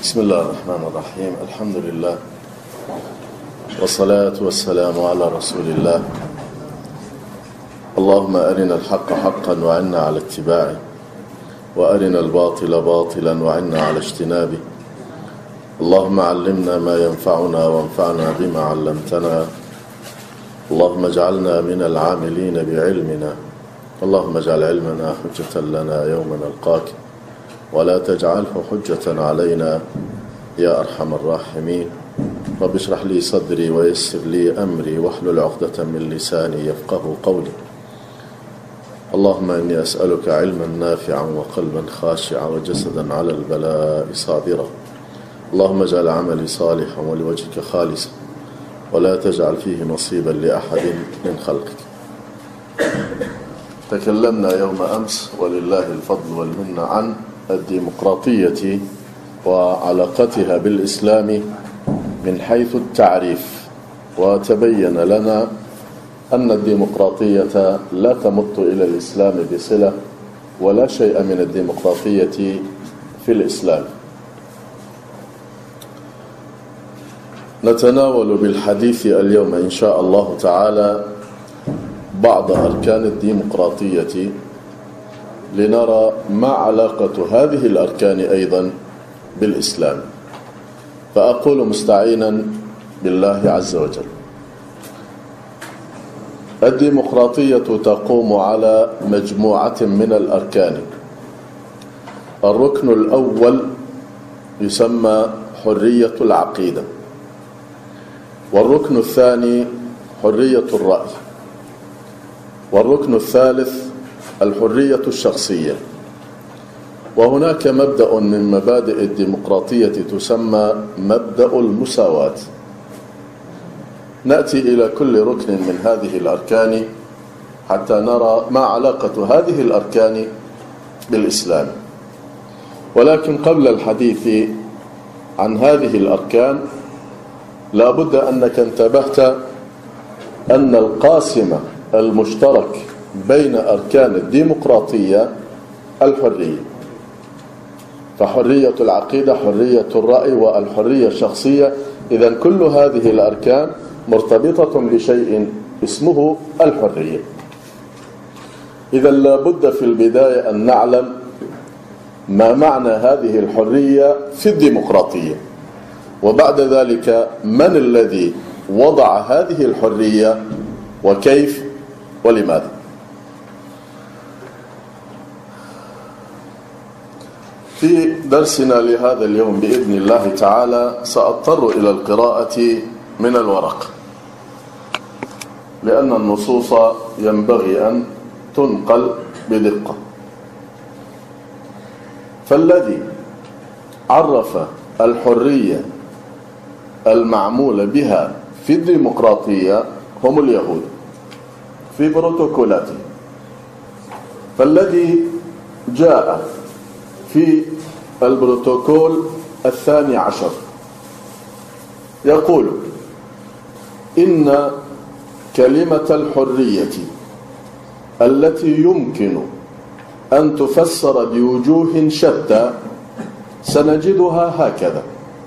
بسم الله الرحمن الرحيم. الحمد لله والصلاة والسلام على رسول الله. اللهم أرنا الحق حقا وعنا على اتباعه، وأرنا الباطل باطلا وعنا على اجتنابه. اللهم علمنا ما ينفعنا وانفعنا بما علمتنا. اللهم اجعلنا من العاملين بعلمنا. اللهم اجعل علمنا حجة لنا يوم نلقاك، ولا تجعله حجة علينا يا أرحم الراحمين. رب اشرح لي صدري ويسر لي أمري واحلل عقدة من لساني يفقه قولي. اللهم إني أسألك علما نافعا وقلبا خاشعا وجسدا على البلاء صابرا. اللهم اجعل عملي صالحا ولوجهك خالصا، ولا تجعل فيه نصيبا لأحد من خلقك. تكلمنا يوم أمس ولله الفضل والمنة عن الديمقراطية وعلاقتها بالإسلام من حيث التعريف، وتبين لنا أن الديمقراطية لا تمت إلى الإسلام بصلة، ولا شيء من الديمقراطية في الإسلام. نتناول بالحديث اليوم إن شاء الله تعالى بعض أركان الديمقراطية، لنرى ما علاقة هذه الأركان أيضا بالإسلام. فأقول مستعينا بالله عز وجل: الديمقراطية تقوم على مجموعة من الأركان. الركن الأول يسمى حرية العقيدة، والركن الثاني حرية الرأي، والركن الثالث الحرية الشخصية. وهناك مبدأ من مبادئ الديمقراطية تسمى مبدأ المساواة. نأتي إلى كل ركن من هذه الأركان حتى نرى ما علاقة هذه الأركان بالإسلام. ولكن قبل الحديث عن هذه الأركان لا بد أنك انتبهت أن القاسم المشترك بين أركان الديمقراطية الحرية. فحرية العقيدة، حرية الرأي، والحرية الشخصية، إذن كل هذه الأركان مرتبطة بشيء اسمه الحرية. إذن لا بد في البداية أن نعلم ما معنى هذه الحرية في الديمقراطية، وبعد ذلك من الذي وضع هذه الحرية وكيف ولماذا. في درسنا لهذا اليوم بإذن الله تعالى سأضطر إلى القراءة من الورق، لأن النصوص ينبغي أن تنقل بدقة. فالذي عرف الحرية المعمول بها في الديمقراطية هم اليهود في بروتوكولاتهم. فالذي جاء في البروتوكول 12 يقول إن كلمة الحرية التي يمكن أن تفسر بوجوه شتى سنجدها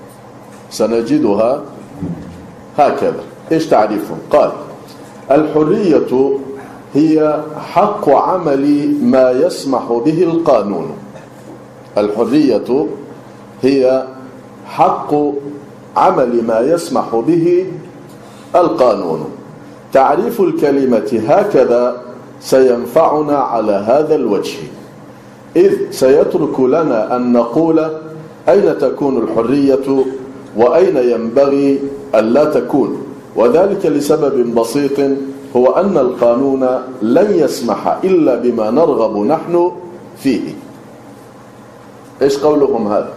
هكذا. إيش تعريفهم؟ قال: الحرية هي حق عمل ما يسمح به القانون. الحرية هي حق عمل ما يسمح به القانون. تعريف الكلمة هكذا سينفعنا على هذا الوجه، إذ سيترك لنا أن نقول أين تكون الحرية وأين ينبغي ألا تكون، وذلك لسبب بسيط، هو أن القانون لن يسمح إلا بما نرغب نحن فيه. إيش قولهم هذا؟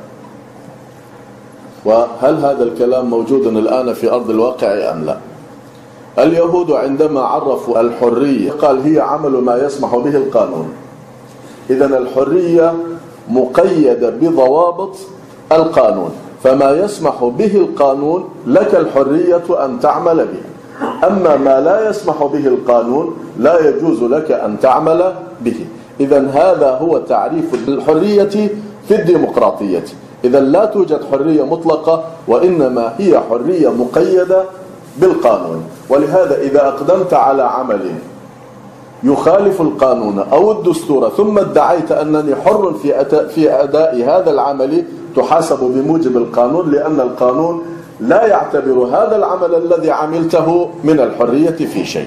وهل هذا الكلام موجود الآن في أرض الواقع أم لا؟ اليهود عندما عرفوا الحرية قال هي عمل ما يسمح به القانون. إذن الحرية مقيدة بضوابط القانون، فما يسمح به القانون لك الحرية أن تعمل به، أما ما لا يسمح به القانون لا يجوز لك أن تعمل به. إذن هذا هو تعريف الحرية في الديمقراطية. إذا لا توجد حرية مطلقة، وإنما هي حرية مقيدة بالقانون. ولهذا إذا أقدمت على عمل يخالف القانون أو الدستور ثم ادعيت أنني حر في أداء هذا العمل، تحاسب بموجب القانون، لأن القانون لا يعتبر هذا العمل الذي عملته من الحرية في شيء.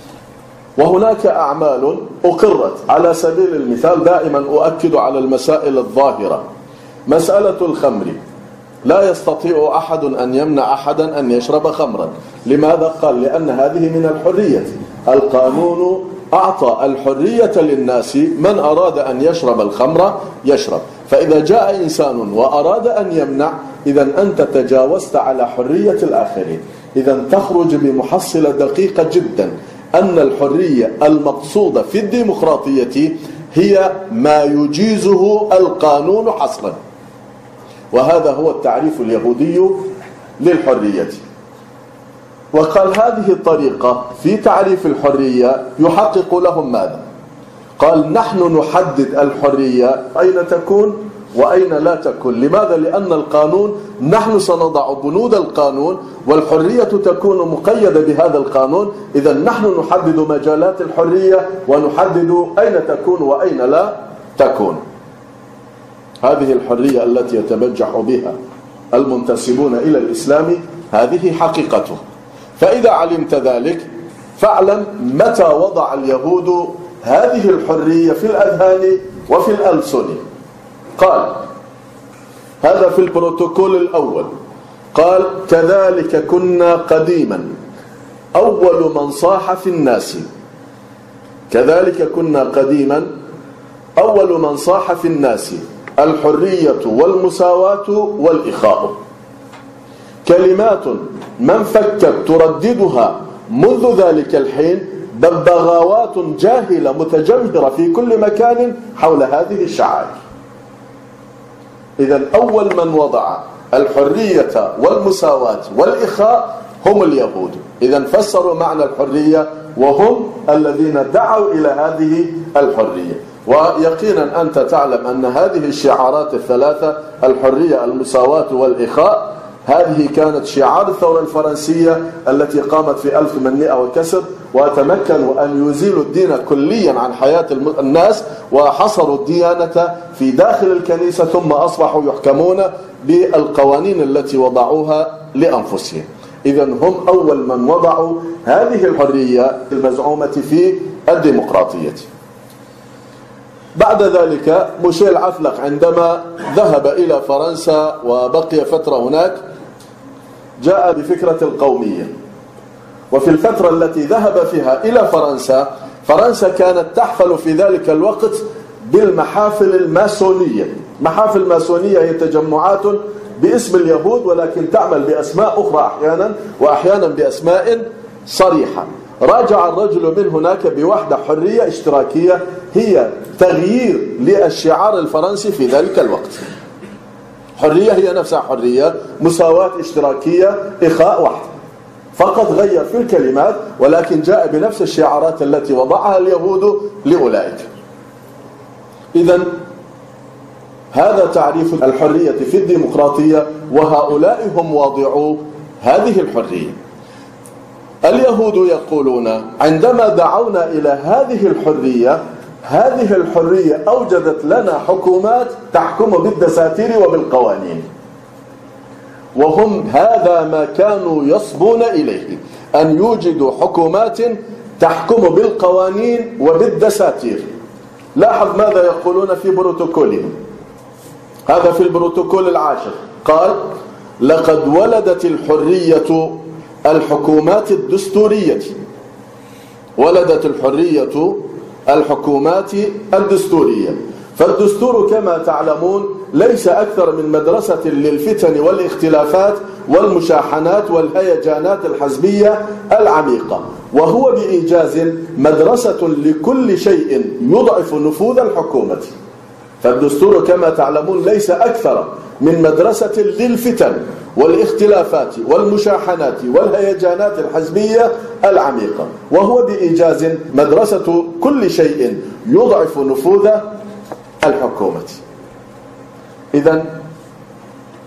وهناك أعمال أقرت، على سبيل المثال دائما أؤكد على المسائل الظاهرة. مسألة الخمر، لا يستطيع أحد أن يمنع أحدا أن يشرب خمرا. لماذا؟ قال لأن هذه من الحرية. القانون أعطى الحرية للناس، من أراد أن يشرب الخمر يشرب. فإذا جاء إنسان وأراد أن يمنع، إذا أنت تجاوزت على حرية الآخرين. إذا تخرج بمحصلة دقيقة جدا، أن الحرية المقصودة في الديمقراطية هي ما يجيزه القانون حصرا. وهذا هو التعريف اليهودي للحرية. وقال هذه الطريقة في تعريف الحرية يحقق لهم ماذا؟ قال نحن نحدد الحرية أين تكون وأين لا تكون. لماذا؟ لأن القانون، نحن سنضع بنود القانون، والحرية تكون مقيدة بهذا القانون. إذا نحن نحدد مجالات الحرية ونحدد أين تكون وأين لا تكون. هذه الحرية التي يتبجح بها المنتسبون إلى الإسلام، هذه حقيقته. فإذا علمت ذلك فاعلم متى وضع اليهود هذه الحرية في الأذهان وفي الألسن. قال هذا في البروتوكول الأول، قال كذلك كنا قديما أول من صاح في الناس. كذلك كنا قديما أول من صاح في الناس الحرية والمساواة والإخاء. كلمات من فكت ترددها منذ ذلك الحين ببغاوات جاهلة متجمهرة في كل مكان حول هذه الشعائر. إذن أول من وضع الحرية والمساواة والإخاء هم اليهود. إذن فسروا معنى الحرية، وهم الذين دعوا إلى هذه الحرية. ويقينا أنت تعلم أن هذه الشعارات الثلاثة، الحرية المساواة والإخاء، هذه كانت شعار الثورة الفرنسية التي قامت في 1100 وكسر، وتمكنوا أن يزيلوا الدين كليا عن حياة الناس، وحصروا الديانة في داخل الكنيسة، ثم أصبحوا يحكمون بالقوانين التي وضعوها لأنفسهم. إذن هم أول من وضعوا هذه الحرية المزعومة في الديمقراطية. بعد ذلك ميشيل عفلق عندما ذهب إلى فرنسا وبقي فترة هناك، جاء بفكرة القومية. وفي الفترة التي ذهب فيها إلى فرنسا، فرنسا كانت تحفل في ذلك الوقت بالمحافل الماسونية. محافل ماسونية هي تجمعات باسم اليهود، ولكن تعمل بأسماء أخرى أحيانا، وأحيانا بأسماء صريحة. راجع الرجل من هناك بوحدة حرية اشتراكية، هي تغيير للشعار الفرنسي في ذلك الوقت. حرية هي نفسها حرية، مساواة اشتراكية، إخاء، واحد، فقط غير في الكلمات، ولكن جاء بنفس الشعارات التي وضعها اليهود لأولئك. إذن هذا تعريف الحرية في الديمقراطية، وهؤلاء هم واضعوا هذه الحرية. اليهود يقولون عندما دعونا إلى هذه الحرية، هذه الحرية أوجدت لنا حكومات تحكم بالدساتير وبالقوانين، وهم هذا ما كانوا يصبون إليه، أن يوجدوا حكومات تحكم بالقوانين وبالدساتير. لاحظ ماذا يقولون في بروتوكولهم. هذا في البروتوكول العاشر، قال لقد ولدت الحرية الحكومات الدستورية. ولدت الحرية الحكومات الدستورية. فالدستور كما تعلمون ليس أكثر من مدرسة للفتن والاختلافات والمشاحنات والهيجانات الحزبية العميقة، وهو بإيجاز مدرسة لكل شيء يضعف نفوذ الحكومة. فالدستور كما تعلمون ليس أكثر من مدرسة للفتن والاختلافات والمشاحنات والهيجانات الحزبية العميقة، وهو بإيجاز مدرسة كل شيء يضعف نفوذ الحكومة. إذن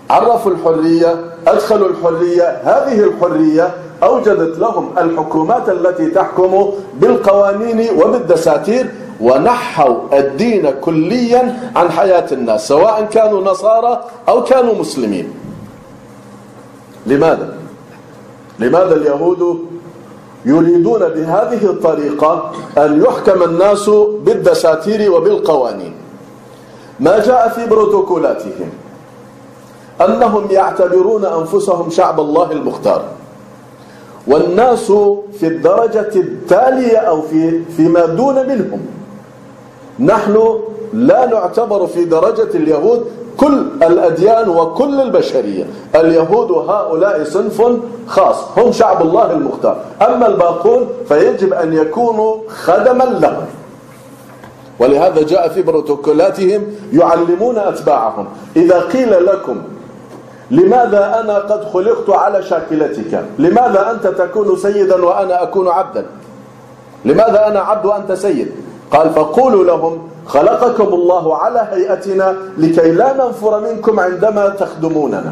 عرفوا الحرية، أدخلوا الحرية، هذه الحرية أوجدت لهم الحكومات التي تحكم بالقوانين وبالدساتير، ونحوا الدين كليا عن حياة الناس سواء كانوا نصارى أو كانوا مسلمين. لماذا؟ لماذا اليهود يريدون بهذه الطريقة أن يحكم الناس بالدساتير وبالقوانين؟ ما جاء في بروتوكولاتهم أنهم يعتبرون أنفسهم شعب الله المختار، والناس في الدرجة التالية أو فيما دون منهم. نحن لا نعتبر في درجة اليهود كل الأديان وكل البشرية، اليهود هؤلاء صنف خاص هم شعب الله المختار، أما الباقون فيجب أن يكونوا خدما لهم. ولهذا جاء في بروتوكولاتهم يعلمون أتباعهم إذا قيل لكم لماذا أنا قد خلقت على شاكلتك، لماذا أنت تكون سيدا وأنا أكون عبدا، لماذا أنا عبد وأنت سيد؟ قال فقولوا لهم خلقكم الله على هيئتنا لكي لا ننفر منكم عندما تخدموننا.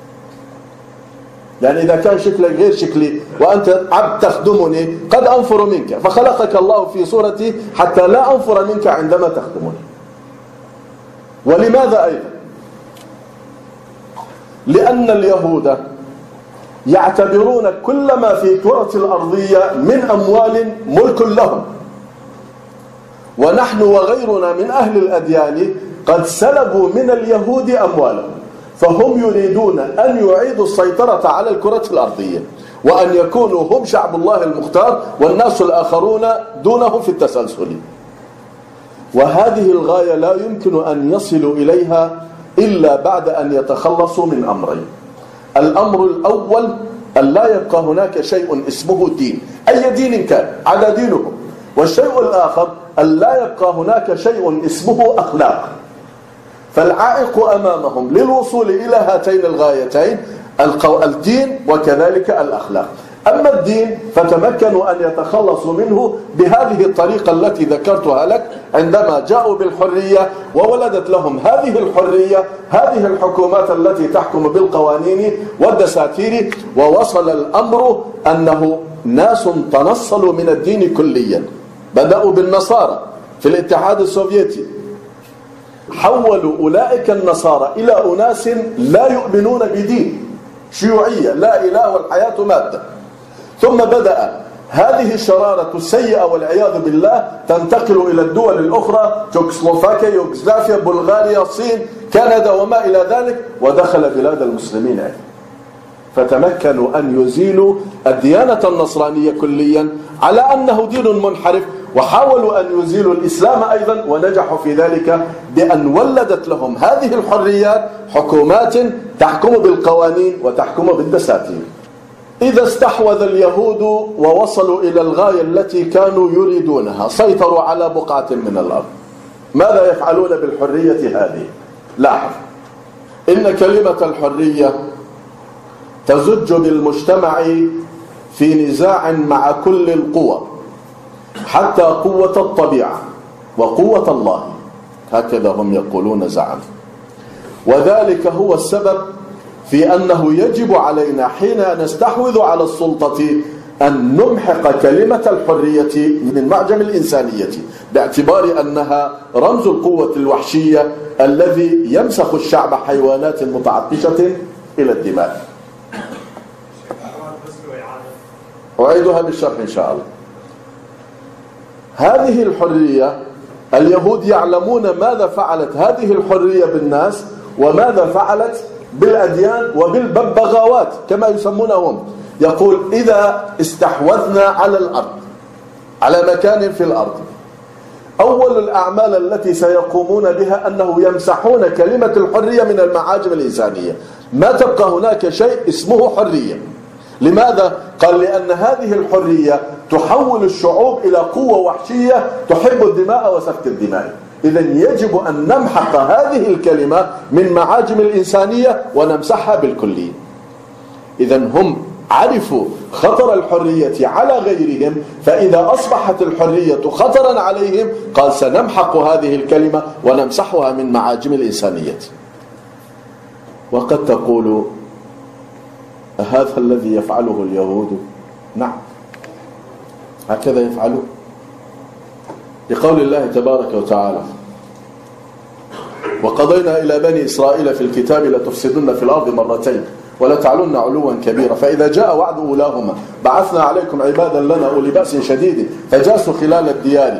يعني إذا كان شكلك غير شكلي وأنت عبد تخدمني قد أنفر منك، فخلقك الله في صورتي حتى لا أنفر منك عندما تخدمني. ولماذا أيضا؟ لأن اليهود يعتبرون كل ما في الكرة الأرضية من أموال ملك لهم، ونحن وغيرنا من أهل الأديان قد سلبوا من اليهود أموالهم، فهم يريدون أن يعيدوا السيطرة على الكرة الأرضية وأن يكونوا هم شعب الله المختار والناس الآخرون دونه في التسلسل. وهذه الغاية لا يمكن أن يصلوا إليها إلا بعد أن يتخلصوا من أمرين. الأمر الأول أن لا يبقى هناك شيء اسمه دين، أي دين كان على دينهم. والشيء الآخر أن لا يبقى هناك شيء اسمه أخلاق. فالعائق أمامهم للوصول إلى هاتين الغايتين الدين وكذلك الأخلاق. أما الدين فتمكنوا أن يتخلصوا منه بهذه الطريقة التي ذكرتها لك عندما جاءوا بالحرية وولدت لهم هذه الحرية، هذه الحكومات التي تحكم بالقوانين والدساتير، ووصل الأمر أنه ناس تنصلوا من الدين كليا. بدأوا بالنصارى في الاتحاد السوفيتي، حولوا أولئك النصارى إلى أناس لا يؤمنون بدين، شيوعية، لا إله والحياة مادة. ثم بدأ هذه الشرارة السيئة والعياذ بالله تنتقل إلى الدول الأخرى، تشيكوسلوفاكيا، يوغوسلافيا، بلغاريا، الصين، كندا وما إلى ذلك، ودخل بلاد المسلمين أيضا. فتمكنوا أن يزيلوا الديانة النصرانية كليا على أنه دين منحرف، وحاولوا أن يزيلوا الإسلام أيضا، ونجحوا في ذلك بأن ولدت لهم هذه الحريات حكومات تحكم بالقوانين وتحكم بالدساتير. إذا استحوذ اليهود ووصلوا إلى الغاية التي كانوا يريدونها، سيطروا على بقعة من الأرض، ماذا يفعلون بالحرية هذه؟ لاحظ إن كلمة الحرية تزج بالمجتمع في نزاع مع كل القوى، حتى قوة الطبيعة وقوة الله، هكذا هم يقولون زعم. وذلك هو السبب في أنه يجب علينا حين نستحوذ على السلطة أن نمحق كلمة الحرية من معجم الإنسانية، باعتبار أنها رمز القوة الوحشية الذي يمسخ الشعب حيوانات متعطشة إلى الدماء. أعيدها بالشرح إن شاء الله. هذه الحرية اليهود يعلمون ماذا فعلت هذه الحرية بالناس وماذا فعلت بالأديان وبالببغاوات كما يسمونهم. يقول إذا استحوذنا على الأرض، على مكان في الأرض، أول الأعمال التي سيقومون بها أنه يمسحون كلمة الحرية من المعاجم الإنسانية، ما تبقى هناك شيء اسمه حرية. لماذا؟ قال لأن هذه الحرية تحول الشعوب إلى قوة وحشية تحب الدماء وسفك الدماء. إذن يجب أن نمحق هذه الكلمة من معاجم الإنسانية ونمسحها بالكلية. إذن هم عرفوا خطر الحرية على غيرهم، فإذا أصبحت الحرية خطرا عليهم قال سنمحق هذه الكلمة ونمسحها من معاجم الإنسانية. وقد تقول هذا الذي يفعله اليهود؟ نعم، هكذا يفعلون، لقول الله تبارك وتعالى: وقضينا إلى بني إسرائيل في الكتاب لتفسدن في الأرض مرتين ولتعلن علوا كبيرا فإذا جاء وعد أولاهما بعثنا عليكم عبادا لنا أولي بأس شديد فجاسوا خلال الديار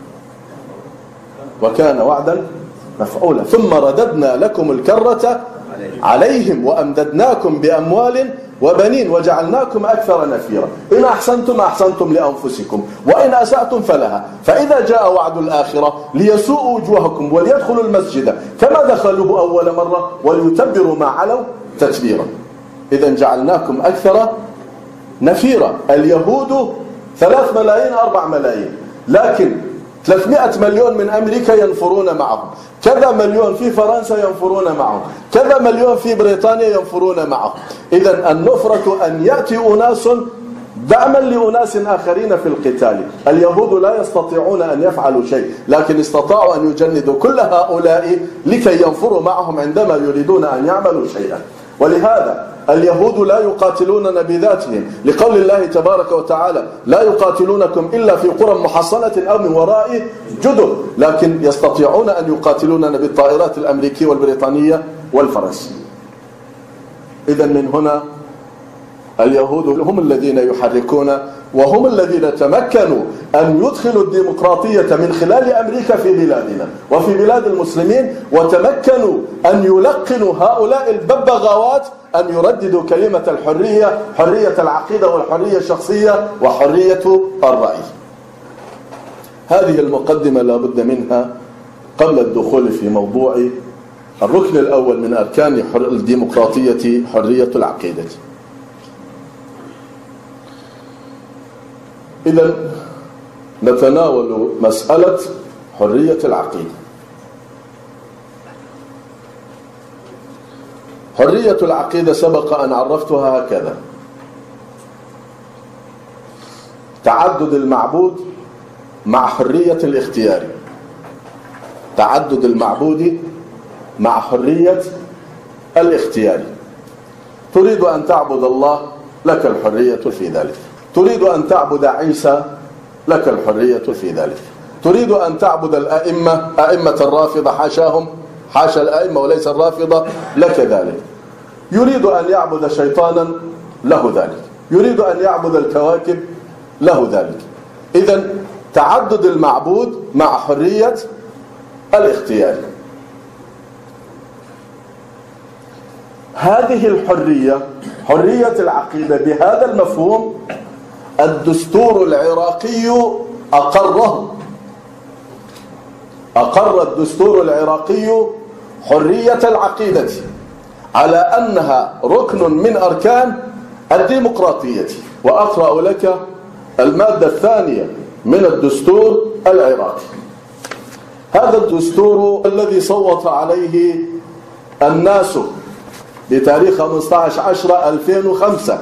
وكان وعدا مفعولا ثم رددنا لكم الكرة عليهم وأمددناكم بأموال وبنين وجعلناكم أكثر نفيرا إن أحسنتم أحسنتم لأنفسكم وإن أسأتم فلها فإذا جاء وعد الآخرة ليسوءوا وجوهكم وليدخلوا المسجد كما دخلوه أول مرة وليتبروا ما علوا تتبيرا. إذا جعلناكم أكثر نفيرا. اليهود 3 ملايين 4 ملايين، لكن 300 مليون من أمريكا ينفرون معهم، كذا مليون في فرنسا ينفرون معهم، كذا مليون في بريطانيا ينفرون معهم. إذن النفرة أن يأتي أناس دعما لأناس آخرين في القتال. اليهود لا يستطيعون أن يفعلوا شيء، لكن استطاعوا أن يجندوا كل هؤلاء لكي ينفروا معهم عندما يريدون أن يعملوا شيئا. ولهذا اليهود لا يقاتلوننا بذاتهم، لقول الله تبارك وتعالى: لا يقاتلونكم إلا في قرى محصنة أو من وراء جدر، لكن يستطيعون أن يقاتلوننا بالطائرات الأمريكية والبريطانية والفرنسية. إذن من هنا اليهود هم الذين يحركون وهم الذين تمكنوا أن يدخلوا الديمقراطية من خلال أمريكا في بلادنا وفي بلاد المسلمين، وتمكنوا أن يلقنوا هؤلاء الببغاوات أن يرددوا كلمة الحرية، حرية العقيدة والحرية الشخصية وحرية الرأي. هذه المقدمة لا بد منها قبل الدخول في موضوع الركن الأول من أركان الديمقراطية: حرية العقيدة. إذن نتناول مسألة حرية العقيدة. حرية العقيدة سبق أن عرفتها هكذا: تعدد المعبود مع حرية الاختيار. تعدد المعبود مع حرية الاختيار. تريد أن تعبد الله، لك الحرية في ذلك. تريد أن تعبد عيسى، لك الحرية في ذلك. تريد أن تعبد الأئمة، أئمة الرافضة حاشاهم، حاشا الأئمة وليس الرافضة، لك ذلك. يريد أن يعبد شيطانا، له ذلك. يريد أن يعبد الكواكب، له ذلك. إذن تعدد المعبود مع حرية الاختيار. هذه الحرية، حرية العقيدة بهذا المفهوم، الدستور العراقي أقره. أقر الدستور العراقي حرية العقيدة على أنها ركن من أركان الديمقراطية. وأقرأ لك المادة الثانية من الدستور العراقي. هذا الدستور الذي صوت عليه الناس بتاريخ 15/10/2005،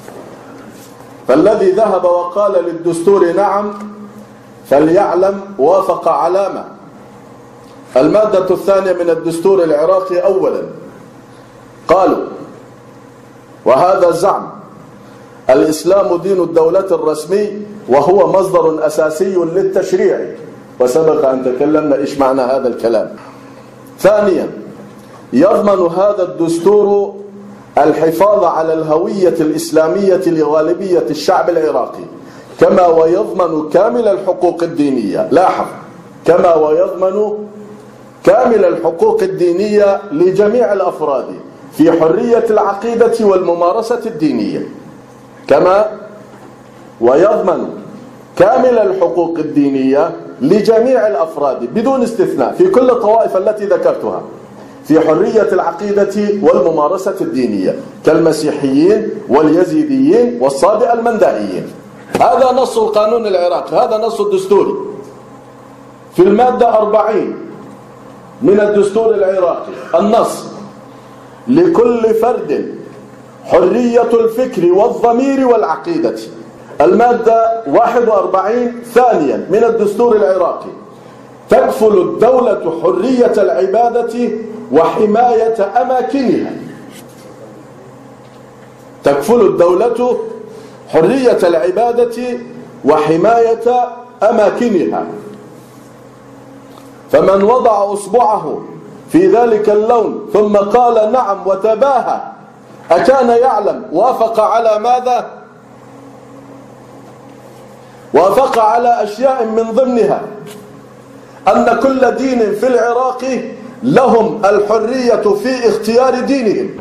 فالذي ذهب وقال للدستور نعم فليعلم وافق علامة. المادة الثانية من الدستور العراقي: أولا قالوا، وهذا الزعم: الإسلام دين الدولة الرسمي وهو مصدر أساسي للتشريع. وسبق أن تكلمنا إيش معنى هذا الكلام. ثانيا، يضمن هذا الدستور الحفاظ على الهوية الإسلامية لغالبية الشعب العراقي، كما ويضمن كامل الحقوق الدينية. لاحظ: كما ويضمن كامل الحقوق الدينية لجميع الأفراد في حرية العقيدة والممارسة الدينية. كما ويضمن كامل الحقوق الدينية لجميع الأفراد بدون استثناء في كل الطوائف التي ذكرتها في حرية العقيدة والممارسة الدينية، كالمسيحيين واليزيديين والصابئة المندائيين. هذا نص القانون العراقي، هذا نص الدستوري. في المادة 40 من الدستور العراقي النص: لكل فرد حرية الفكر والضمير والعقيدة. المادة 41 ثانيا من الدستور العراقي: تكفل الدولة حرية العبادة وحماية أماكنها تكفل الدولة حرية العبادة وحماية أماكنها، فمن وضع أصبعه في ذلك اللون ثم قال نعم وتباهى أكان يعلم وافق على ماذا؟ وافق على أشياء من ضمنها أن كل دين في العراق لهم الحرية في اختيار دينهم.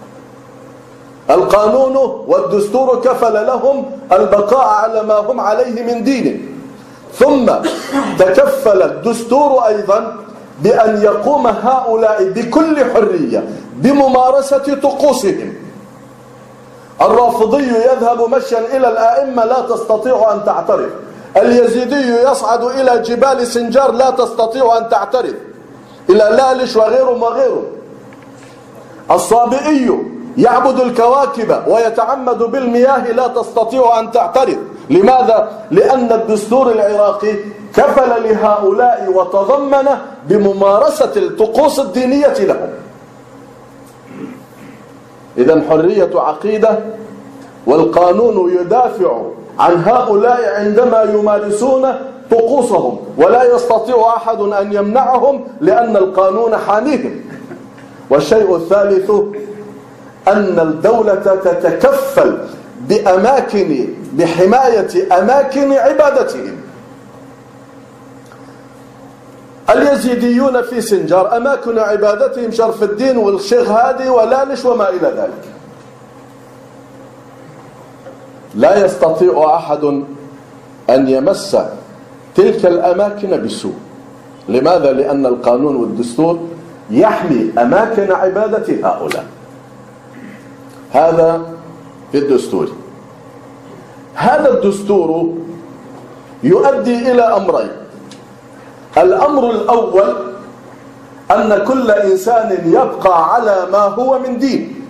القانون والدستور كفل لهم البقاء على ما هم عليه من دين، ثم تكفل الدستور أيضا بأن يقوم هؤلاء بكل حرية بممارسة طقوسهم. الرافضي يذهب مشيا إلى الآئمة لا تستطيع أن تعترف، اليزيدي يصعد إلى جبال سنجار لا تستطيع أن تعترف، إلى لالش وغيرهم وغيرهم. الصابئي يعبد الكواكب ويتعمد بالمياه لا تستطيع أن تعترف. لماذا؟ لأن الدستور العراقي كفل لهؤلاء وتضمن بممارسة الطقوس الدينية لهم. إذن حرية عقيدة، والقانون يدافع عن هؤلاء عندما يمارسون طقوسهم، ولا يستطيع أحد أن يمنعهم لأن القانون حاميهم. والشيء الثالث أن الدولة تتكفل بحماية أماكن عبادتهم. اليزيديون في سنجار أماكن عبادتهم شرف الدين والشيخ هادي ولالش وما إلى ذلك. لا يستطيع أحد أن يمس تلك الأماكن بسوء. لماذا؟ لأن القانون والدستور يحمي أماكن عبادة هؤلاء. هذا في الدستور. هذا الدستور يؤدي إلى أمرين. الأمر الأول أن كل إنسان يبقى على ما هو من دين.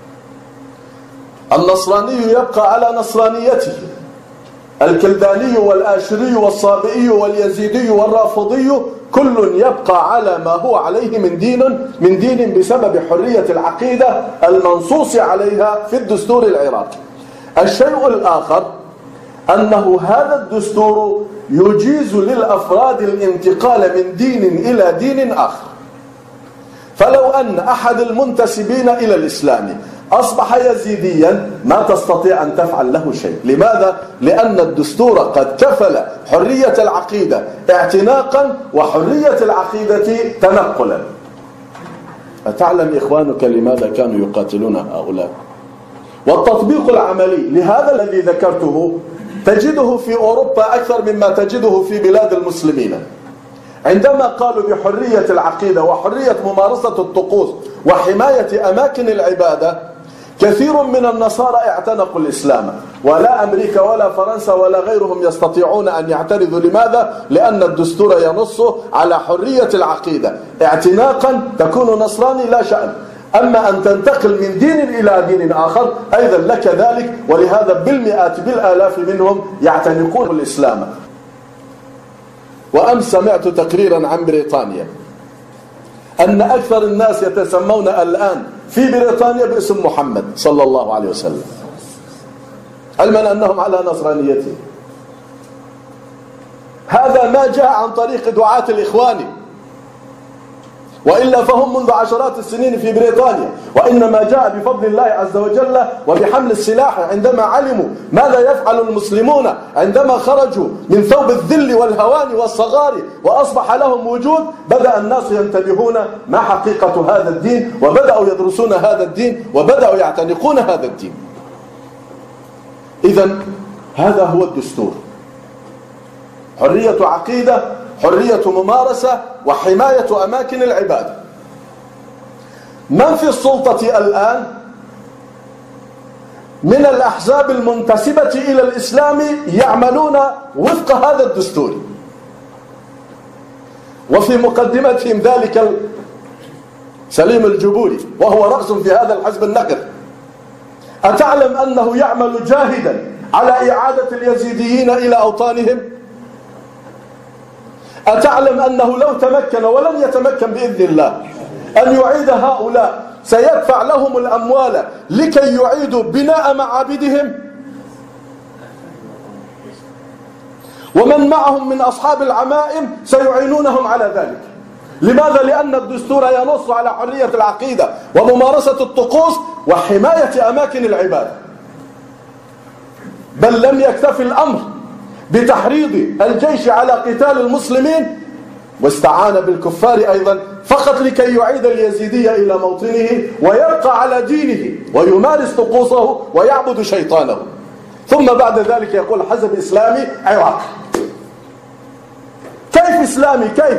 النصراني يبقى على نصرانيته، الكلداني والآشري والصابئي واليزيدي والرافضي كل يبقى على ما هو عليه من دين بسبب حرية العقيدة المنصوص عليها في الدستور العراقي. الشيء الآخر أنه هذا الدستور يجيز للأفراد الانتقال من دين إلى دين آخر. فلو أن أحد المنتسبين إلى الإسلام أصبح يزيديا ما تستطيع أن تفعل له شيء. لماذا؟ لأن الدستور قد كفل حرية العقيدة اعتناقا وحرية العقيدة تنقلا. أتعلم إخوانك لماذا كانوا يقاتلون هؤلاء؟ والتطبيق العملي لهذا الذي ذكرته تجده في أوروبا أكثر مما تجده في بلاد المسلمين. عندما قالوا بحرية العقيدة وحرية ممارسة الطقوس وحماية أماكن العبادة، كثير من النصارى اعتنقوا الإسلام، ولا أمريكا ولا فرنسا ولا غيرهم يستطيعون أن يعترضوا. لماذا؟ لأن الدستور ينص على حرية العقيدة اعتناقا، تكون نصراني لا شأن. أما أن تنتقل من دين إلى دين آخر أيضا لك ذلك، ولهذا بالمئات بالآلاف منهم يعتنقون الإسلام. وأمس سمعت تقريرا عن بريطانيا أن أكثر الناس يتسمون الآن في بريطانيا باسم محمد صلى الله عليه وسلم، علما أنهم على نصرانيته. هذا ما جاء عن طريق دعاة الإخوان، وإلا فهم منذ عشرات السنين في بريطانيا، وإنما جاء بفضل الله عز وجل وبحمل السلاح عندما علموا ماذا يفعل المسلمون عندما خرجوا من ثوب الذل والهوان والصغار وأصبح لهم وجود. بدأ الناس ينتبهون ما حقيقة هذا الدين، وبدأوا يدرسون هذا الدين، وبدأوا يعتنقون هذا الدين. إذن هذا هو الدستور: حرية عقيدة، حرية ممارسة، وحماية أماكن العبادة. من في السلطة الآن من الأحزاب المنتسبة إلى الإسلام يعملون وفق هذا الدستور، وفي مقدمتهم ذلك سليم الجبوري وهو رأس في هذا الحزب النقد. أتعلم أنه يعمل جاهدا على إعادة اليزيديين إلى أوطانهم؟ أتعلم أنه لو تمكن ولن يتمكن بإذن الله أن يعيد هؤلاء سيدفع لهم الأموال لكي يعيدوا بناء معابدهم؟ ومن معهم من أصحاب العمائم سيعينونهم على ذلك. لماذا؟ لأن الدستور ينص على حرية العقيدة وممارسة الطقوس وحماية أماكن العبادة. بل لم يكتفي الأمر بتحريض الجيش على قتال المسلمين، واستعان بالكفار أيضا فقط لكي يعيد اليزيدية إلى موطنه ويبقى على دينه ويمارس طقوسه ويعبد شيطانه. ثم بعد ذلك يقول حزب إسلامي عراق. كيف إسلامي؟ كيف؟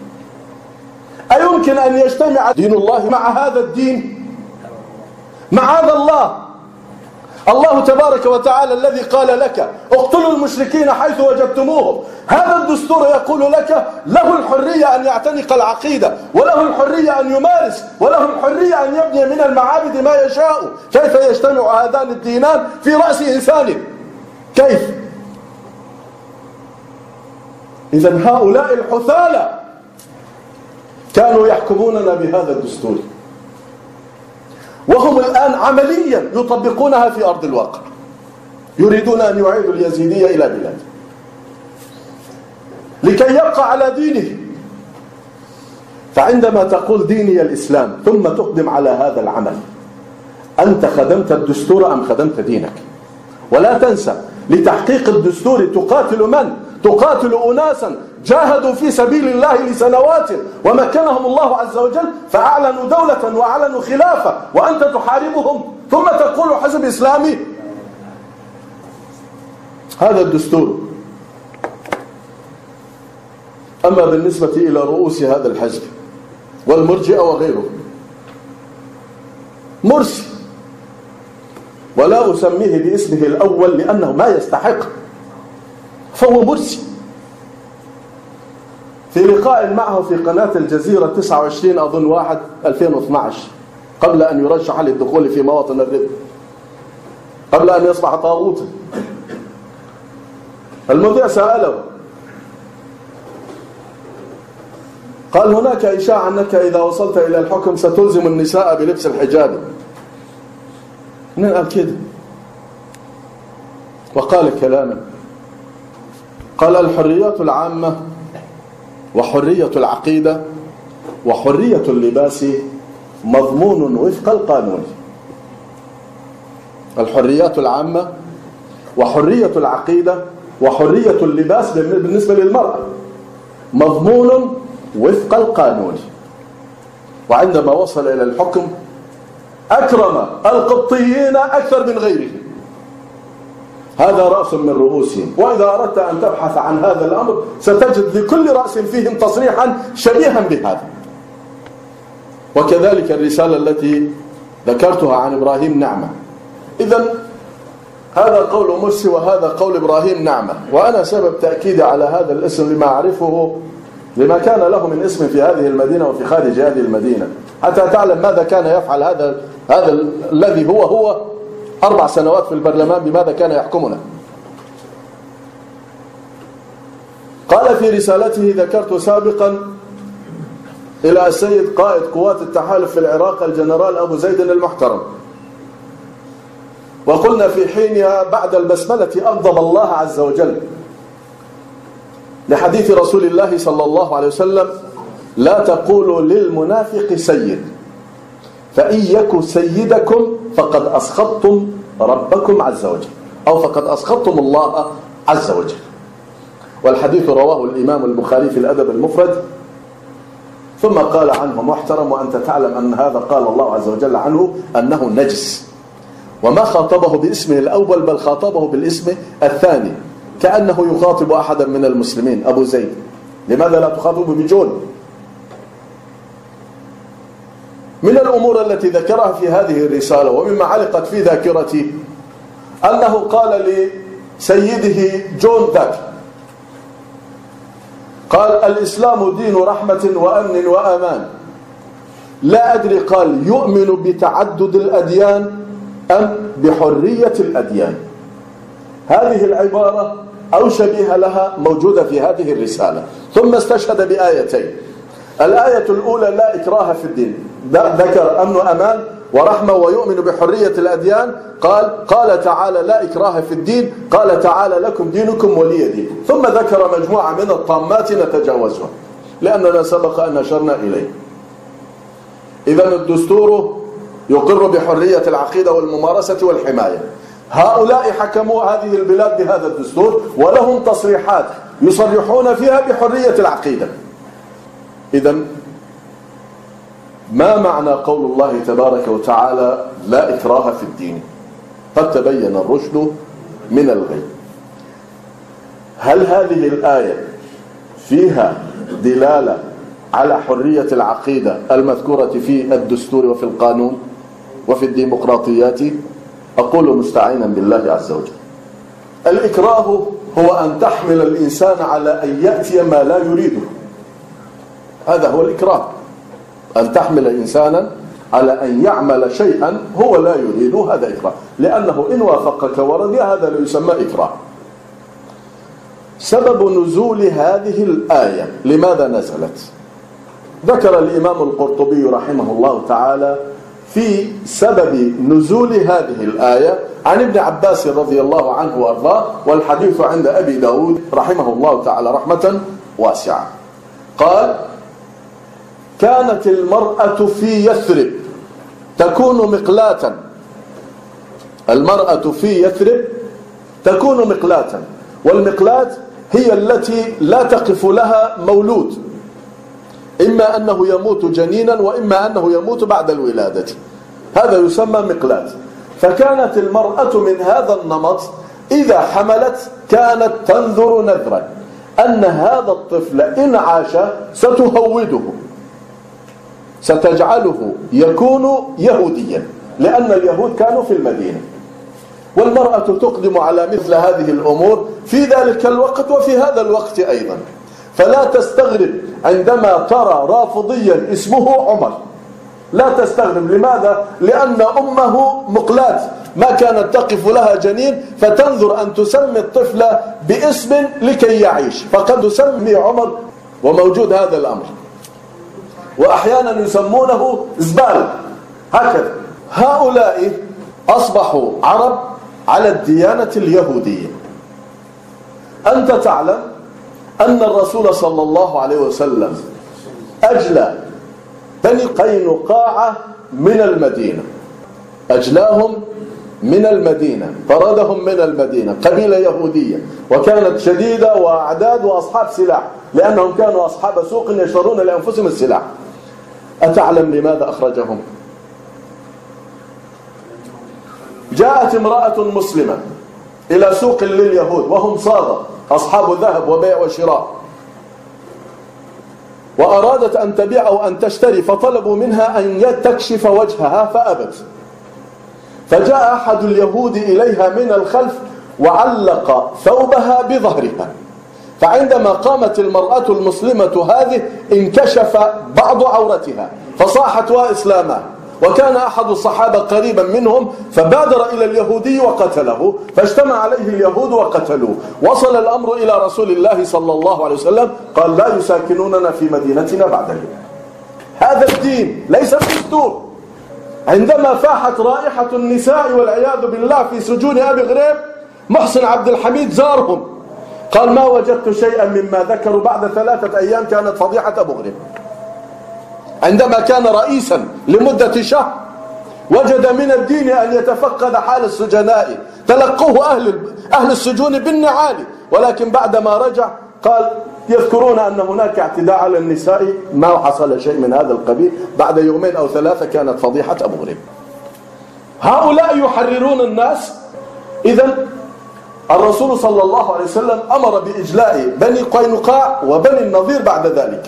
أيمكن أن يجتمع دين الله مع هذا الدين؟ معاذ الله. الله تبارك وتعالى الذي قال لك اقتلوا المشركين حيث وجدتموهم، هذا الدستور يقول لك له الحرية أن يعتنق العقيدة، وله الحرية أن يمارس، وله الحرية أن يبني من المعابد ما يشاء. كيف يجتمع هذان الدينان في رأس إنسان؟ كيف؟ إذن هؤلاء الحثالة كانوا يحكموننا بهذا الدستور، وهم الآن عمليا يطبقونها في أرض الواقع. يريدون أن يعيدوا اليزيدية إلى بلاده لكي يبقى على دينه. فعندما تقول ديني الإسلام ثم تقدم على هذا العمل، أنت خدمت الدستور أم خدمت دينك؟ ولا تنسى، لتحقيق الدستور تقاتل من؟ تقاتل أناسا جاهدوا في سبيل الله لسنوات ومكنهم الله عز وجل فأعلنوا دولة وأعلنوا خلافة، وأنت تحاربهم ثم تقول حزب إسلامي. هذا الدستور. أما بالنسبة إلى رؤوس هذا الحزب والمرجئة وغيره، مرسي، ولا أسميه باسمه الأول لأنه ما يستحق، فهو مرسي. في لقاء معه في قناة الجزيرة 29 أظن 1/2012 قبل أن يرشح للدخول في مواطن الرد، قبل أن يصبح طاغوتا، المذيع سأله قال هناك إشاعة أنك إذا وصلت إلى الحكم ستلزم النساء بلبس الحجاب. من قال كده؟ وقال كلاما، قال الحريات العامة وحرية العقيدة وحرية اللباس مضمون وفق القانون. الحريات العامة وحرية العقيدة وحرية اللباس بالنسبة للمرأة مضمون وفق القانون. وعندما وصل إلى الحكم أكرم القبطيين أكثر من غيرهم. هذا رأس من رؤوسهم، وإذا أردت أن تبحث عن هذا الأمر ستجد لكل رأس فيهم تصريحا شبيها بهذا. وكذلك الرسالة التي ذكرتها عن إبراهيم نعمة. إذن هذا قول مرسي وهذا قول إبراهيم نعمة، وأنا سبب تأكيدي على هذا الاسم لما أعرفه، لما كان له من اسم في هذه المدينة وفي خارج هذه المدينة، حتى تعلم ماذا كان يفعل هذا الذي هو 4 سنوات في البرلمان، بماذا كان يحكمنا. قال في رسالته ذكرت سابقا إلى السيد قائد قوات التحالف في العراق الجنرال أبو زيد المحترم، وقلنا في حينها بعد البسملة أغضب الله عز وجل لحديث رسول الله صلى الله عليه وسلم لا تقولوا للمنافق سيد، فإن يكن سيدكم فقد أسخطتم ربكم عز وجل، أو فقد أسخطتم الله عز وجل. والحديث رواه الإمام البخاري في الأدب المفرد. ثم قال عنه محترم، وأنت تعلم أن هذا قال الله عز وجل عنه أنه نجس، وما خاطبه باسمه الأول بل خاطبه بالاسم الثاني، كأنه يخاطب أحدا من المسلمين أبو زيد. لماذا لا تخاطبه بجون؟ من الأمور التي ذكرها في هذه الرسالة ومما علقت في ذاكرتي أنه قال لسيده جون ذاك، قال الإسلام دين رحمة وأمن وأمان. لا أدري قال يؤمن بتعدد الأديان أم بحرية الأديان. هذه العبارة أو شبيه لها موجودة في هذه الرسالة. ثم استشهد بآيتين. الآية الأولى لا إكراه في الدين، ذكر أمن أمان ورحمة ويؤمن بحرية الأديان، قال تعالى لا إكراه في الدين، قال تعالى لكم دينكم ولي دين، ثم ذكر مجموعة من الطامات نتجاوزها لأننا سبق أن أشرنا إليه. إذن الدستور يقر بحرية العقيدة والممارسة والحماية. هؤلاء حكموا هذه البلاد بهذا الدستور ولهم تصريحات يصرحون فيها بحرية العقيدة. إذن ما معنى قول الله تبارك وتعالى لا إكراه في الدين؟ قد تبين الرشد من الغي. هل هذه الآية فيها دلالة على حرية العقيدة المذكورة في الدستور وفي القانون وفي الديمقراطيات؟ أقول مستعينا بالله عز وجل. الإكراه هو أن تحمل الإنسان على أن يأتي ما لا يريده، هذا هو الإكراه، أن تحمل إنسانا على أن يعمل شيئا هو لا يريده، هذا إكراه، لأنه إن وافقك ورضي هذا لا يسمى إكراه. سبب نزول هذه الآية لماذا نزلت؟ ذكر الإمام القرطبي رحمه الله تعالى في سبب نزول هذه الآية عن ابن عباس رضي الله عنه وأرضاه، والحديث عند أبي داود رحمه الله تعالى رحمة واسعة. قال: كانت المرأة في يثرب تكون مقلاة، المرأة في يثرب تكون مقلاة، والمقلاة هي التي لا تقف لها مولود، إما أنه يموت جنينا وإما أنه يموت بعد الولادة، هذا يسمى مقلاة. فكانت المرأة من هذا النمط إذا حملت كانت تنذر نذرا أن هذا الطفل إن عاش ستهوده، ستجعله يكون يهوديا، لأن اليهود كانوا في المدينة، والمرأة تقدم على مثل هذه الأمور في ذلك الوقت وفي هذا الوقت أيضا. فلا تستغرب عندما ترى رافضيا اسمه عمر، لا تستغرب. لماذا؟ لأن أمه مقلاة ما كانت تقف لها جنين، فتنظر أن تسمي الطفل باسم لكي يعيش، فقد تسمي عمر، وموجود هذا الأمر، وأحيانا يسمونه زبال هكذا. هؤلاء أصبحوا عرب على الديانة اليهودية. أنت تعلم أن الرسول صلى الله عليه وسلم أجلى بني قينقاع من المدينة، أجلاهم من المدينة، طردهم من المدينة، قبيلة يهودية وكانت شديدة وأعداد وأصحاب سلاح، لأنهم كانوا أصحاب سوق يشترون لأنفسهم السلاح. أتعلم لماذا أخرجهم؟ جاءت امرأة مسلمة إلى سوق لليهود وهم صاغة أصحاب ذهب وبيع وشراء، وأرادت أن تبيع أو أن تشتري، فطلبوا منها أن تكشف وجهها فأبت. فجاء أحد اليهود إليها من الخلف وعلق ثوبها بظهرها، فعندما قامت المرأة المسلمة هذه انكشف بعض عورتها فصاحت وإسلاما، وكان أحد الصحابة قريبا منهم فبادر إلى اليهودي وقتله، فاجتمع عليه اليهود وقتلوه. وصل الأمر إلى رسول الله صلى الله عليه وسلم، قال: لا يساكنوننا في مدينتنا بعد اليوم. هذا الدين ليس الدستور. عندما فاحت رائحة النساء والعياذ بالله في سجون أبي غريب، محسن عبد الحميد زارهم، قال: ما وجدت شيئا مما ذكروا. بعد 3 أيام كانت فضيحة أبو غريب. عندما كان رئيسا لمدة شهر وجد من الدين أن يتفقد حال السجناء، تلقوه أهل السجون بالنعال، ولكن بعدما رجع قال: يذكرون أن هناك اعتداء على النساء، ما حصل شيء من هذا القبيل. بعد 2 أو 3 كانت فضيحة أبو غريب. هؤلاء يحررون الناس. إذن الرسول صلى الله عليه وسلم أمر بإجلاء بني قينقاع وبني النضير بعد ذلك.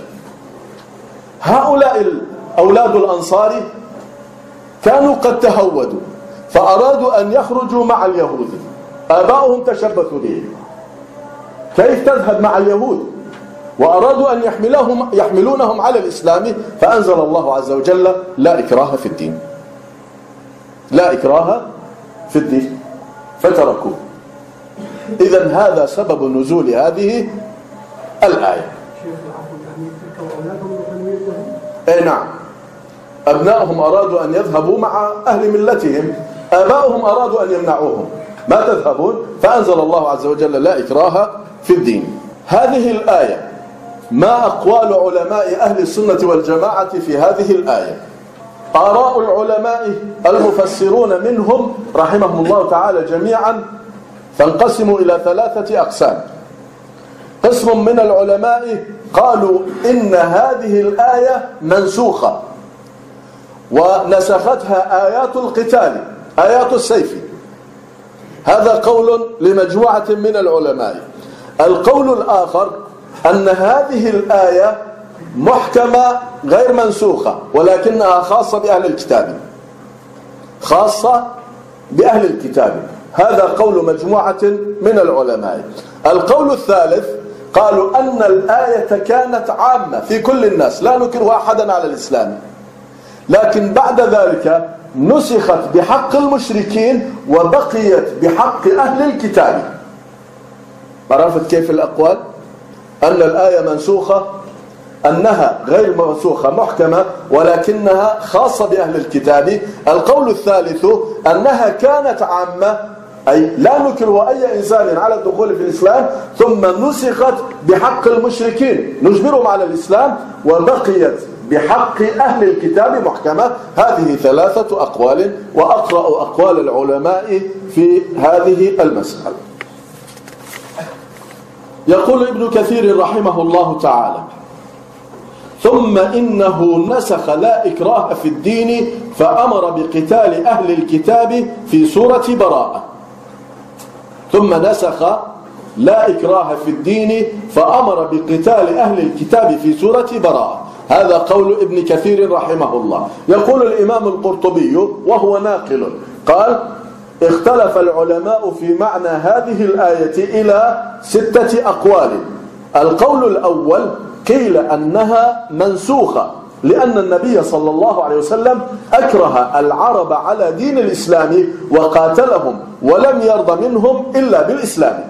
هؤلاء أولاد الأنصار كانوا قد تهودوا فأرادوا أن يخرجوا مع اليهود، آباؤهم تشبثوا به، كيف تذهب مع اليهود؟ وأرادوا أن يحملونهم على الإسلام، فأنزل الله عز وجل: لا إكراه في الدين، لا إكراه في الدين، فتركوه. إذن هذا سبب نزول هذه الآية. أي نعم، أبنائهم أرادوا أن يذهبوا مع أهل ملتهم، آباؤهم أرادوا أن يمنعوهم، ما تذهبون؟ فأنزل الله عز وجل لا إكراه في الدين. هذه الآية ما أقوال علماء أهل السنة والجماعة في هذه الآية؟ آراء العلماء المفسرون منهم رحمهم الله تعالى جميعا تنقسم إلى 3 أقسام. قسم من العلماء قالوا إن هذه الآية منسوخة ونسختها آيات القتال، آيات السيف. هذا قول لمجموعة من العلماء. القول الآخر أن هذه الآية محكمة غير منسوخة ولكنها خاصة بأهل الكتاب، خاصة بأهل الكتاب. هذا قول مجموعة من العلماء. القول الثالث قالوا أن الآية كانت عامة في كل الناس، لا نكره أحدا على الإسلام، لكن بعد ذلك نسخت بحق المشركين وبقيت بحق أهل الكتاب. عرفت كيف الأقوال؟ أن الآية منسوخة، أنها غير منسوخة محكمة ولكنها خاصة بأهل الكتاب. القول الثالث أنها كانت عامة، أي لا نكره أي إنسان على الدخول في الإسلام، ثم نسخت بحق المشركين نجبرهم على الإسلام وبقيت بحق أهل الكتاب محكمة. هذه 3 أقوال، وأقرأ أقوال العلماء في هذه المسألة. يقول ابن كثير رحمه الله تعالى: ثم إنه نسخ لا إكراه في الدين فأمر بقتال أهل الكتاب في سورة براءة. ثم نسخ لا إكراه في الدين فأمر بقتال أهل الكتاب في سورة براءة. هذا قول ابن كثير رحمه الله. يقول الإمام القرطبي وهو ناقل قال: اختلف العلماء في معنى هذه الآية إلى 6 أقوال. القول الأول قيل أنها منسوخة لأن النبي صلى الله عليه وسلم أكره العرب على دين الإسلام وقاتلهم ولم يرضى منهم إلا بالإسلام.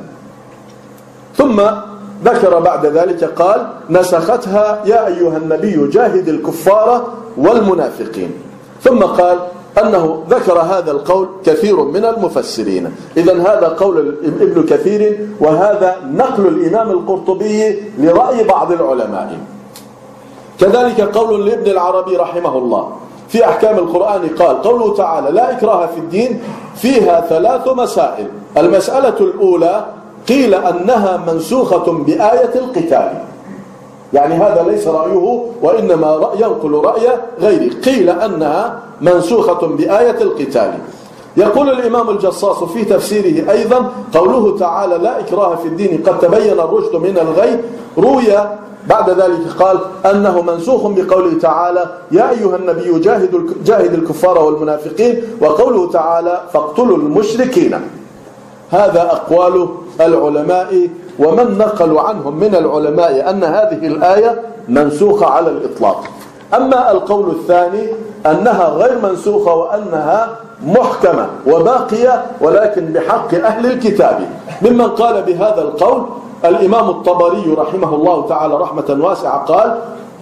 ثم ذكر بعد ذلك قال: نسختها يا أيها النبي جاهد الكفار والمنافقين. ثم قال أنه ذكر هذا القول كثير من المفسرين. إذن هذا قول ابن كثير، وهذا نقل الإمام القرطبي لرأي بعض العلماء. كذلك قول لابن العربي رحمه الله في أحكام القرآن قال: قوله تعالى لا إكراه في الدين فيها 3 مسائل. المسألة الأولى قيل أنها منسوخة بآية القتال، يعني هذا ليس رأيه وإنما ينقل رأي غيره. قيل أنها منسوخة بآية القتال. يقول الإمام الجصاص في تفسيره أيضا: قوله تعالى لا إكراه في الدين قد تبين الرشد من الغي، روي بعد ذلك قال أنه منسوخ بقوله تعالى يا أيها النبي جاهد الكفار والمنافقين، وقوله تعالى فاقتلوا المشركين. هذا أقوال العلماء، ومن نقلوا عنهم من العلماء أن هذه الآية منسوخة على الإطلاق. أما القول الثاني أنها غير منسوخة وأنها محكمة وباقية ولكن بحق أهل الكتاب. ممن قال بهذا القول الإمام الطبري رحمه الله تعالى رحمة واسعة قال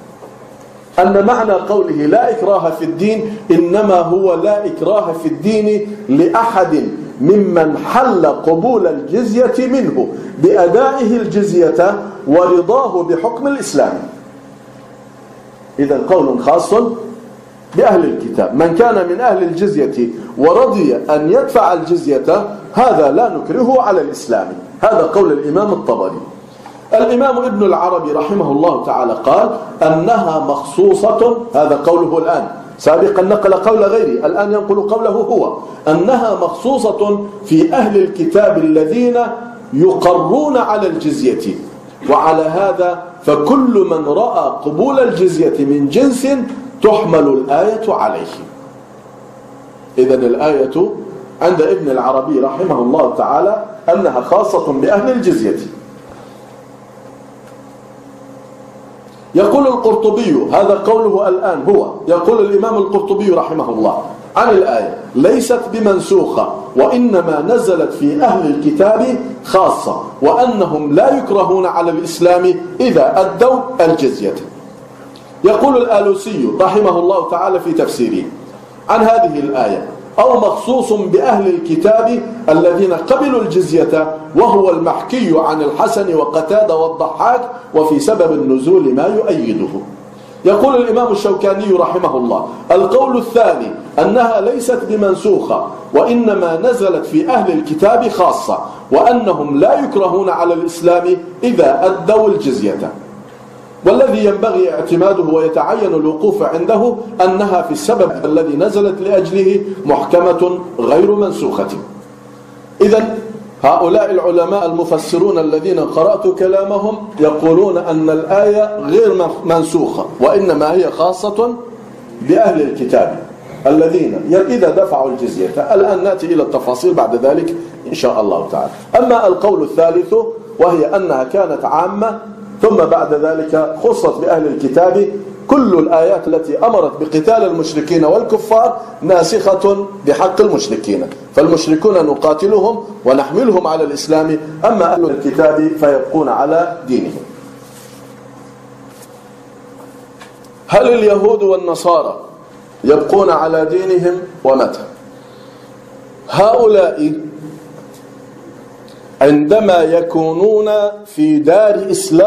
أن معنى قوله لا إكراه في الدين إنما هو لا إكراه في الدين لأحد ممن حل قبول الجزية منه بأدائه الجزية ورضاه بحكم الإسلام. إذن قول خاص بأهل الكتاب، من كان من أهل الجزية ورضي أن يدفع الجزية هذا لا نكره على الإسلام. هذا قول الإمام الطبري. الإمام ابن العربي رحمه الله تعالى قال أنها مخصوصة، هذا قوله الآن، سابقا نقل قول غيره، الآن ينقل قوله هو، أنها مخصوصة في أهل الكتاب الذين يقرون على الجزية، وعلى هذا فكل من رأى قبول الجزية من جنس تحمل الآية عليه. إذن الآية عند ابن العربي رحمه الله تعالى أنها خاصة بأهل الجزية. يقول القرطبي، هذا قوله الآن هو، يقول الإمام القرطبي رحمه الله عن الآية ليست بمنسوخة وإنما نزلت في أهل الكتاب خاصة، وأنهم لا يكرهون على الإسلام إذا أدوا الجزية. يقول الآلوسي رحمه الله تعالى في تفسيره عن هذه الآية: أو مخصوص بأهل الكتاب الذين قبلوا الجزية، وهو المحكي عن الحسن وقتادة والضحاك، وفي سبب النزول ما يؤيده. يقول الإمام الشوكاني رحمه الله: القول الثاني أنها ليست بمنسوخة، وإنما نزلت في أهل الكتاب خاصة، وأنهم لا يكرهون على الإسلام إذا أدوا الجزية. والذي ينبغي اعتماده ويتعين الوقوف عنده أنها في السبب الذي نزلت لأجله محكمة غير منسوخة. إذن هؤلاء العلماء المفسرون الذين قرأت كلامهم يقولون أن الآية غير منسوخة، وإنما هي خاصة بأهل الكتاب الذين إذا دفعوا الجزية. الآن نأتي إلى التفاصيل بعد ذلك إن شاء الله تعالى. أما القول الثالث وهي أنها كانت عامة ثم بعد ذلك خصت بأهل الكتاب، كل الآيات التي أمرت بقتال المشركين والكفار ناسخة بحق المشركين، فالمشركون نقاتلهم ونحملهم على الإسلام، أما أهل الكتاب فيبقون على دينهم. هل اليهود والنصارى يبقون على دينهم ومتى؟ هؤلاء عندما يكونون في دار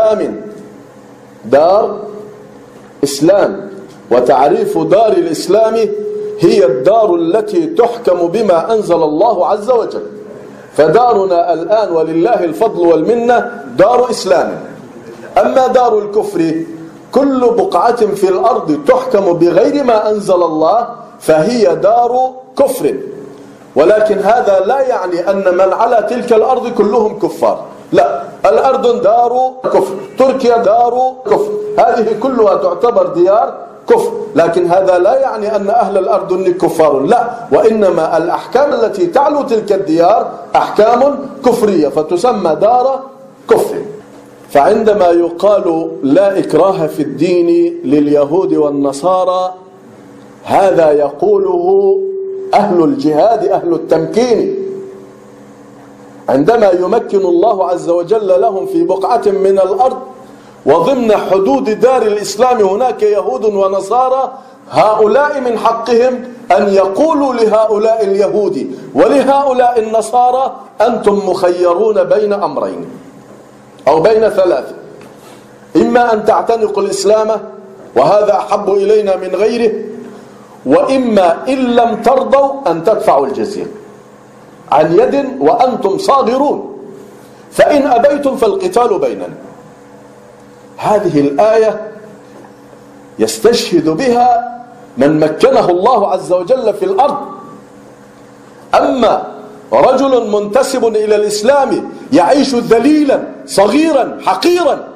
إسلام، وتعريف دار الإسلام هي الدار التي تحكم بما أنزل الله عز وجل، فدارنا الآن ولله الفضل والمنة دار إسلام. أما دار الكفر كل بقعة في الأرض تحكم بغير ما أنزل الله فهي دار كفر، ولكن هذا لا يعني أن من على تلك الأرض كلهم كفار، لا، الأردن دار كفر، تركيا دار كفر، هذه كلها تعتبر ديار كفر، لكن هذا لا يعني أن أهل الأردن كفار، لا، وإنما الأحكام التي تعلو تلك الديار أحكام كفرية فتسمى دار كفر. فعندما يقال لا إكراه في الدين لليهود والنصارى، هذا يقوله أهل الجهاد أهل التمكين، عندما يمكن الله عز وجل لهم في بقعة من الأرض وضمن حدود دار الإسلام هناك يهود ونصارى، هؤلاء من حقهم أن يقولوا لهؤلاء اليهود ولهؤلاء النصارى: أنتم مخيرون بين أمرين أو بين ثلاثة، إما أن تعتنقوا الإسلام وهذا أحب إلينا من غيره، وإما إن لم ترضوا أن تدفعوا الجزية عن يد وأنتم صاغرون، فإن أبيتم فالقتال بيننا. هذه الآية يستشهد بها من مكنه الله عز وجل في الأرض. أما رجل منتسب إلى الإسلام يعيش ذليلا صغيرا حقيرا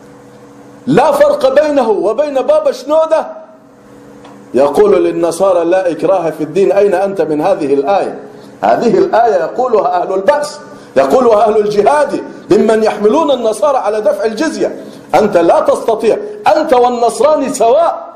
لا فرق بينه وبين بابا شنودة، يقول للنصارى لا إكراه في الدين. أين أنت من هذه الآية؟ هذه الآية يقولها أهل البأس، يقولها أهل الجهاد ممن يحملون النصارى على دفع الجزية. أنت لا تستطيع، أنت والنصراني سواء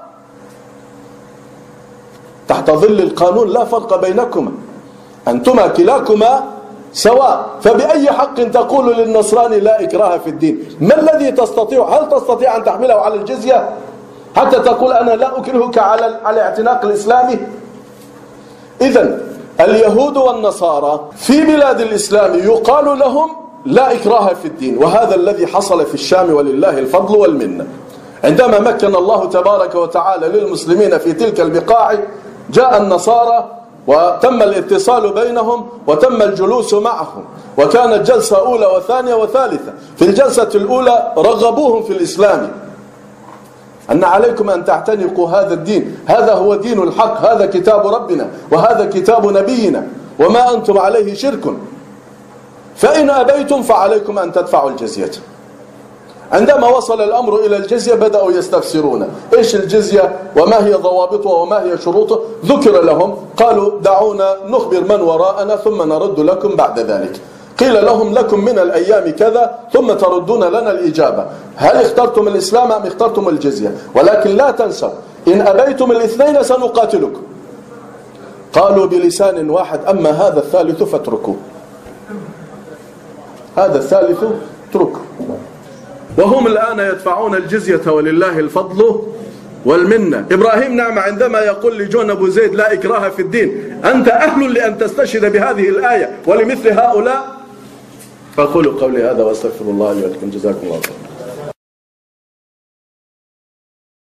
تحت ظل القانون، لا فرق بينكما، أنتما كلاكما سواء، فبأي حق تقول للنصراني لا إكراه في الدين؟ ما الذي تستطيع؟ هل تستطيع أن تحمله على الجزية حتى تقول أنا لا أكرهك على اعتناق الإسلام؟ إذن اليهود والنصارى في بلاد الإسلام يقال لهم لا إكراه في الدين، وهذا الذي حصل في الشام ولله الفضل والمنة. عندما مكن الله تبارك وتعالى للمسلمين في تلك البقاع، جاء النصارى وتم الاتصال بينهم وتم الجلوس معهم، وكانت جلسة أولى وثانية وثالثة. في الجلسة الأولى رغبوهم في الإسلام، أن عليكم أن تعتنقوا هذا الدين، هذا هو دين الحق، هذا كتاب ربنا وهذا كتاب نبينا وما أنتم عليه شرك، فإن أبيتم فعليكم أن تدفعوا الجزية. عندما وصل الأمر إلى الجزية بدأوا يستفسرون إيش الجزية وما هي ضوابطها وما هي شروطها. ذكر لهم، قالوا دعونا نخبر من وراءنا ثم نرد لكم بعد ذلك. قيل لهم لكم من الأيام كذا ثم تردون لنا الإجابة، هل اخترتم الإسلام أم اخترتم الجزية؟ ولكن لا تنسوا إن أبيتم الاثنين سنقاتلكم. قالوا بلسان واحد أما هذا الثالث فاتركوه، هذا الثالث اتركوه. وهم الآن يدفعون الجزية ولله الفضل والمنة. إبراهيم نعم عندما يقول لجون أبو زيد لا إكراه في الدين، أنت أهل لأن تستشهد بهذه الآية ولمثل هؤلاء. أقول قولي هذا وأستغفر الله لي ولكم، جزاكم الله خيرا.